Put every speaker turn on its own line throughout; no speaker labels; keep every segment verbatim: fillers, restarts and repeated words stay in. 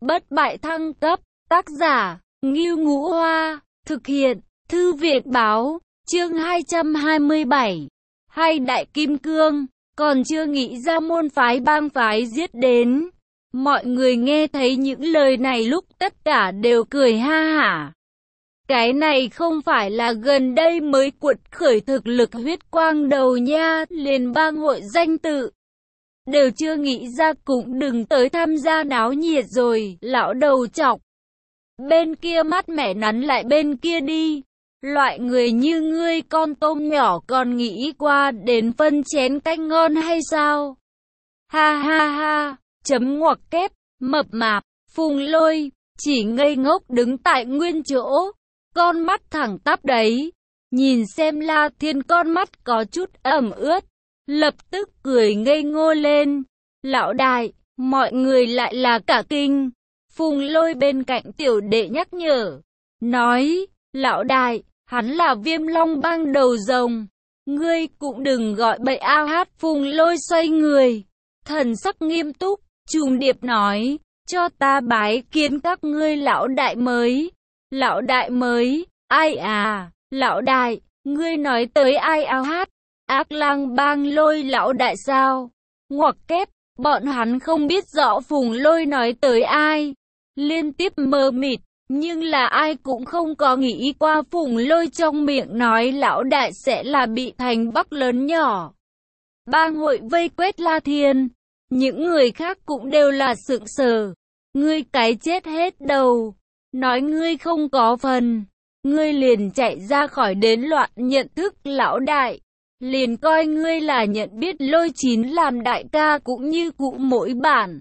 bất bại thăng cấp, tác giả, Ngưu Ngũ Hoa, thực hiện, Thư viện Báo, chương hai trăm hai mươi bảy. Hay Đại Kim Cương, còn chưa nghĩ ra môn phái bang phái giết đến. Mọi người nghe thấy những lời này lúc tất cả đều cười ha hả. Cái này không phải là gần đây mới cuột khởi thực lực huyết quang đầu nha, liền bang hội danh tự. Đều chưa nghĩ ra cũng đừng tới tham gia náo nhiệt rồi, lão đầu chọc. Bên kia mắt mẹ nắn lại bên kia đi. Loại người như ngươi con tôm nhỏ còn nghĩ qua đến phân chén canh ngon hay sao? Ha ha ha, chấm ngoặc kép, mập mạp, Phùng Lôi, chỉ ngây ngốc đứng tại nguyên chỗ. Con mắt thẳng tắp đấy, nhìn xem La Thiên con mắt có chút ẩm ướt, lập tức cười ngây ngô lên. Lão đại, mọi người lại là cả kinh. Phùng Lôi bên cạnh tiểu đệ nhắc nhở, nói, lão đại, hắn là Viêm Long bang đầu rồng, ngươi cũng đừng gọi bậy ao hát. Phùng Lôi xoay người, thần sắc nghiêm túc, trùng điệp nói, cho ta bái kiến các ngươi lão đại mới. Lão đại mới, ai à, lão đại, ngươi nói tới ai ao hát, Ác Lang bang Lôi lão đại sao? Ngoặc kép, bọn hắn không biết rõ Phùng Lôi nói tới ai, liên tiếp mờ mịt, nhưng là ai cũng không có nghĩ qua Phùng Lôi trong miệng nói lão đại sẽ là bị thành Bắc lớn nhỏ. Bang hội vây quét La Thiên, những người khác cũng đều là sững sờ, ngươi cái chết hết đầu. Nói ngươi không có phần, ngươi liền chạy ra khỏi đến loạn nhận thức lão đại, liền coi ngươi là nhận biết Lôi Chín làm đại ca cũng như cũ mỗi bản.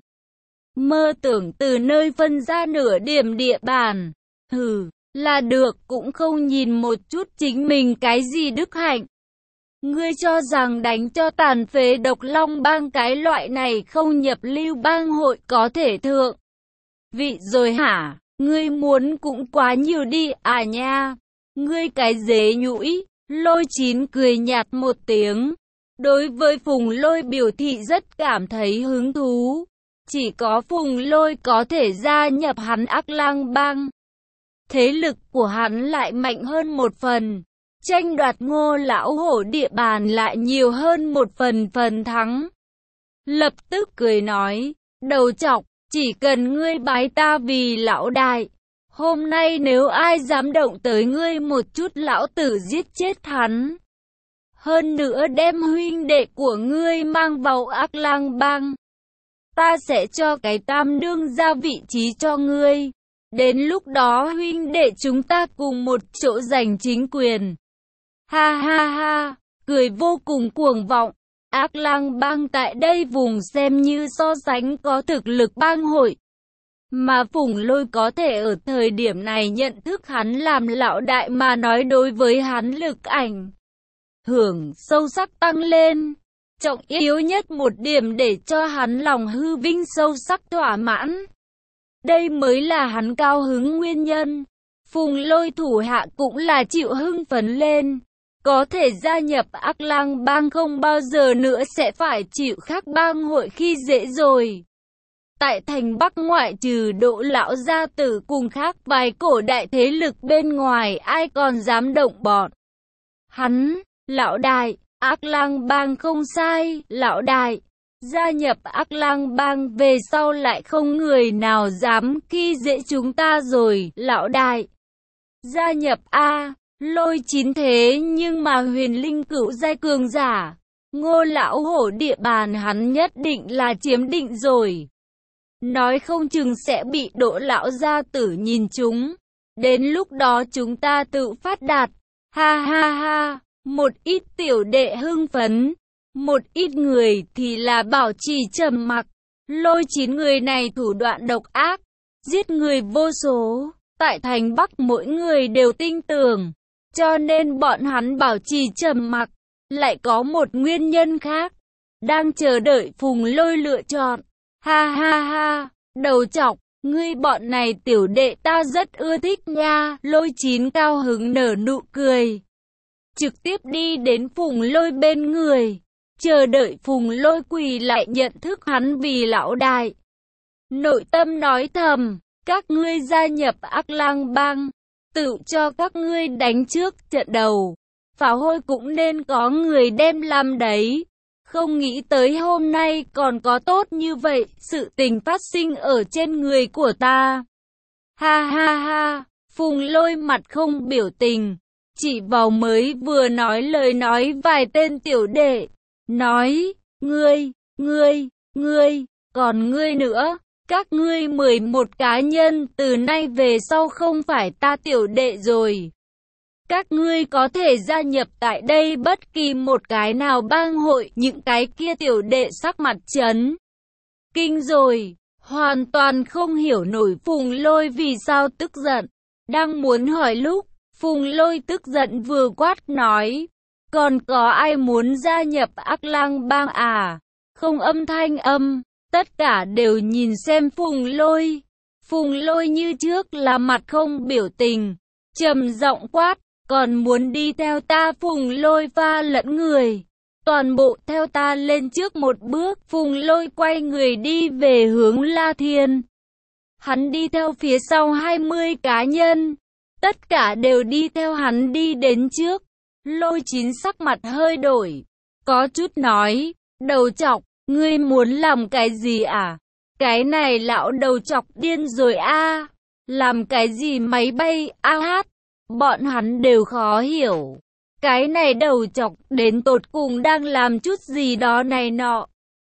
Mơ tưởng từ nơi phân ra nửa điểm địa bàn, hừ, là được cũng không nhìn một chút chính mình cái gì đức hạnh. Ngươi cho rằng đánh cho tàn phế Độc Long bang cái loại này không nhập lưu bang hội có thể thượng vị rồi hả? Ngươi muốn cũng quá nhiều đi à nha. Ngươi cái dế nhũi. Lôi Chín cười nhạt một tiếng. Đối với Phùng Lôi biểu thị rất cảm thấy hứng thú. Chỉ có Phùng Lôi có thể gia nhập hắn Ác Lang bang. Thế lực của hắn lại mạnh hơn một phần. Tranh đoạt Ngô lão hổ địa bàn lại nhiều hơn một phần phần thắng. Lập tức cười nói, đầu trọc, chỉ cần ngươi bái ta vì lão đại, hôm nay nếu ai dám động tới ngươi một chút lão tử giết chết hắn. Hơn nữa đem huynh đệ của ngươi mang vào Ác Lang bang. Ta sẽ cho cái tam đương ra vị trí cho ngươi. Đến lúc đó huynh đệ chúng ta cùng một chỗ giành chính quyền. Ha ha ha, cười vô cùng cuồng vọng. Ác Lang bang tại đây vùng xem như so sánh có thực lực bang hội. Mà Phùng Lôi có thể ở thời điểm này nhận thức hắn làm lão đại mà nói đối với hắn lực ảnh hưởng sâu sắc tăng lên. Trọng yếu nhất một điểm để cho hắn lòng hư vinh sâu sắc thỏa mãn. Đây mới là hắn cao hứng nguyên nhân. Phùng Lôi thủ hạ cũng là chịu hưng phấn lên. Có thể gia nhập Ác Lang bang không bao giờ nữa sẽ phải chịu khác bang hội khi dễ rồi. Tại thành Bắc ngoại trừ Đỗ lão gia tử cùng khác vài cổ đại thế lực bên ngoài ai còn dám động bọn hắn. Lão đại, Ác Lang bang không sai, lão đại. Gia nhập Ác Lang bang về sau lại không người nào dám khi dễ chúng ta rồi, lão đại. Gia nhập A. Lôi Chín thế nhưng mà huyền linh cửu giai cường giả, Ngô lão hổ địa bàn hắn nhất định là chiếm định rồi. Nói không chừng sẽ bị Đỗ lão gia tử nhìn chúng. Đến lúc đó chúng ta tự phát đạt. Ha ha ha, một ít tiểu đệ hưng phấn, một ít người thì là bảo trì trầm mặc. Lôi Chín người này thủ đoạn độc ác, giết người vô số, tại thành Bắc mỗi người đều tin tưởng. Cho nên bọn hắn bảo trì trầm mặc. Lại có một nguyên nhân khác, đang chờ đợi Phùng Lôi lựa chọn. Ha ha ha, đầu trọc, ngươi bọn này tiểu đệ ta rất ưa thích nha. Lôi Chín cao hứng nở nụ cười, trực tiếp đi đến Phùng Lôi bên người, chờ đợi Phùng Lôi quỳ lại nhận thức hắn vì lão đại. nội tâm nói thầm, các ngươi gia nhập Ác Lang Bang, tự cho các ngươi đánh trước trận đầu. Pháo hôi cũng nên có người đem làm đấy. Không nghĩ tới hôm nay còn có tốt như vậy, sự tình phát sinh ở trên người của ta. Ha ha ha, Phùng Lôi mặt không biểu tình, chỉ vào mới vừa nói lời nói vài tên tiểu đệ, nói, ngươi, ngươi, ngươi, còn ngươi nữa, các ngươi mười một cá nhân từ nay về sau không phải ta tiểu đệ rồi. Các ngươi có thể gia nhập tại đây bất kỳ một cái nào bang hội, những cái kia tiểu đệ sắc mặt chấn kinh rồi, hoàn toàn không hiểu nổi Phùng Lôi vì sao tức giận. Đang muốn hỏi lúc, Phùng Lôi tức giận vừa quát nói, còn có ai muốn gia nhập Ác Lang Bang à? Không âm thanh âm, tất cả đều nhìn xem Phùng Lôi. Phùng Lôi như trước là mặt không biểu tình, trầm giọng quát, còn muốn đi theo ta? Phùng Lôi pha lẫn người, toàn bộ theo ta lên trước một bước. Phùng Lôi quay người đi về hướng La Thiên. Hắn đi theo phía sau hai mươi cá nhân, tất cả đều đi theo hắn đi đến trước. Lôi Chín sắc mặt hơi đổi, có chút nói, đầu trọc, ngươi muốn làm cái gì à? Cái này lão đầu trọc điên rồi a à? Làm cái gì máy bay a hát? Bọn hắn đều khó hiểu. Cái này đầu chọc đến tột cùng đang làm chút gì đó này nọ.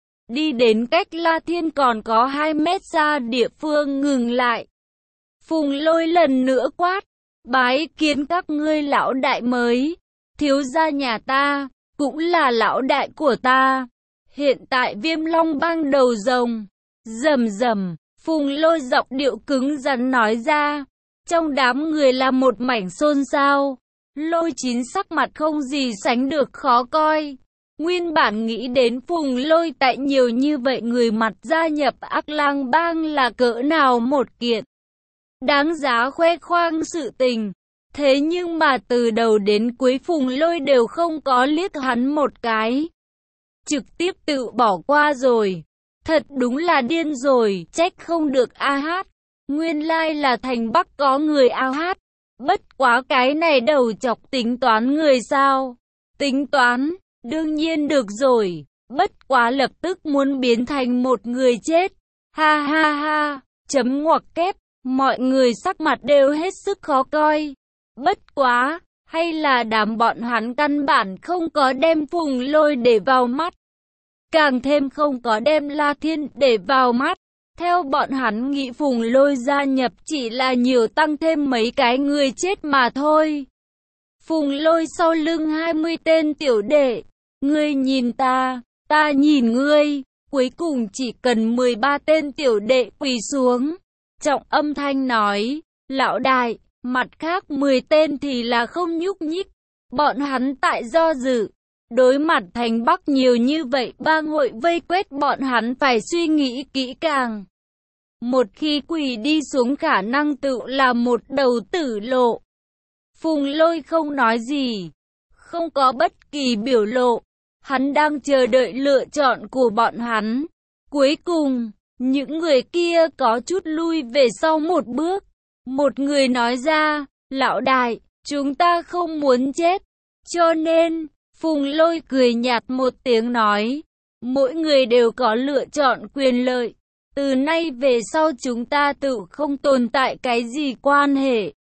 Đi đến cách La Thiên còn có hai mét xa địa phương ngừng lại. Phùng Lôi lần nữa quát, bái kiến các ngươi lão đại mới. Thiếu gia nhà ta, cũng là lão đại của ta. Hiện tại Viêm Long Bang đầu rồng. Rầm rầm, Phùng Lôi giọng điệu cứng rắn nói ra. Trong đám người là một mảnh xôn xao. Lôi Chín sắc mặt không gì sánh được khó coi. Nguyên bản nghĩ đến Phùng Lôi tại nhiều như vậy người mặt gia nhập Ác Lang Bang là cỡ nào một kiện đáng giá khoe khoang sự tình. Thế nhưng mà từ đầu đến cuối Phùng Lôi đều không có liếc hắn một cái, trực tiếp tự bỏ qua rồi. Thật đúng là điên rồi, trách không được a hát. Nguyên lai là thành Bắc có người a hát. Bất quá cái này đầu chọc tính toán người sao? Tính toán, đương nhiên được rồi. Bất quá lập tức muốn biến thành một người chết. Ha ha ha, chấm ngoặc kép, mọi người sắc mặt đều hết sức khó coi. Bất quá, hay là đám bọn hắn căn bản không có đem Phùng Lôi để vào mắt. Càng thêm không có đem La Thiên để vào mắt. Theo bọn hắn nghĩ Phùng Lôi gia nhập chỉ là nhiều tăng thêm mấy cái người chết mà thôi. Phùng Lôi sau lưng hai mươi tên tiểu đệ. Ngươi nhìn ta, ta nhìn ngươi. Cuối cùng chỉ cần mười ba tên tiểu đệ quỳ xuống. Trọng âm thanh nói, lão đại, mặt khác mười tên thì là không nhúc nhích. Bọn hắn tại do dự. Đối mặt thành Bắc nhiều như vậy, bang hội vây quét bọn hắn phải suy nghĩ kỹ càng. Một khi quỳ đi xuống khả năng tự là một đầu tử lộ. Phùng Lôi không nói gì, không có bất kỳ biểu lộ. Hắn đang chờ đợi lựa chọn của bọn hắn. Cuối cùng, những người kia có chút lui về sau một bước. Một người nói ra, lão đại, chúng ta không muốn chết. Cho nên, Phùng Lôi cười nhạt một tiếng nói, mỗi người đều có lựa chọn quyền lợi. Từ nay về sau chúng ta tự không tồn tại cái gì quan hệ.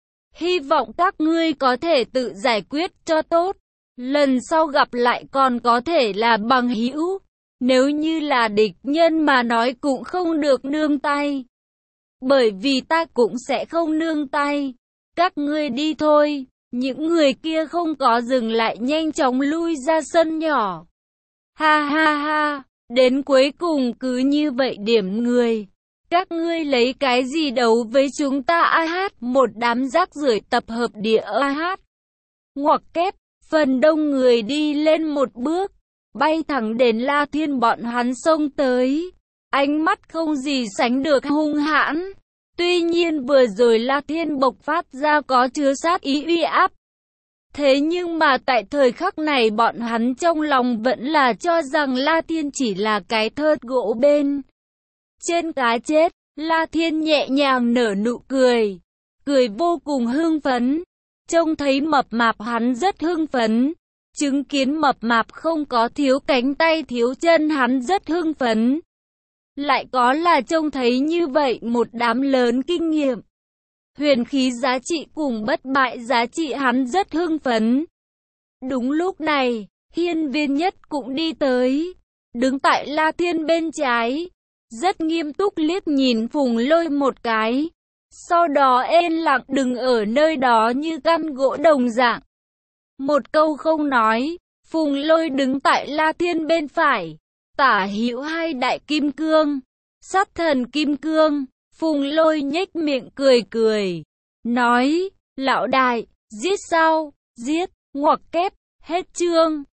Hy vọng các ngươi có thể tự giải quyết cho tốt. Lần sau gặp lại còn có thể là bằng hữu. Nếu như là địch nhân mà nói cũng không được nương tay. Bởi vì ta cũng sẽ không nương tay. Các ngươi đi thôi. Những người kia không có dừng lại, nhanh chóng lui ra sân nhỏ. Ha ha ha, đến cuối cùng cứ như vậy điểm người. Các ngươi lấy cái gì đấu với chúng ta a hát? Một đám rác rưởi tập hợp địa a hát. Ngoặc kép, phần đông người đi lên một bước, bay thẳng đến La Thiên. Bọn hắn xông tới, ánh mắt không gì sánh được hung hãn. Tuy nhiên vừa rồi La Thiên bộc phát ra có chứa sát ý uy áp. Thế nhưng mà tại thời khắc này bọn hắn trong lòng vẫn là cho rằng La Thiên chỉ là cái thớt gỗ bên trên cái chết, La Thiên nhẹ nhàng nở nụ cười, cười vô cùng hưng phấn. Trông thấy mập mạp hắn rất hưng phấn, chứng kiến mập mạp không có thiếu cánh tay thiếu chân hắn rất hưng phấn. Lại có là trông thấy như vậy một đám lớn kinh nghiệm, huyền khí giá trị cùng bất bại giá trị hắn rất hưng phấn. Đúng lúc này, hiên viên nhất cũng đi tới, đứng tại La Thiên bên trái, rất nghiêm túc liếc nhìn Phùng Lôi một cái. Sau đó yên lặng đứng ở nơi đó như căn gỗ đồng dạng. Một câu không nói, Phùng Lôi đứng tại La Thiên bên phải, tả hữu hai đại kim cương, sát thần kim cương. Phùng Lôi nhếch miệng cười cười, nói, lão đại, giết sao, giết, ngoặc kép, hết chương.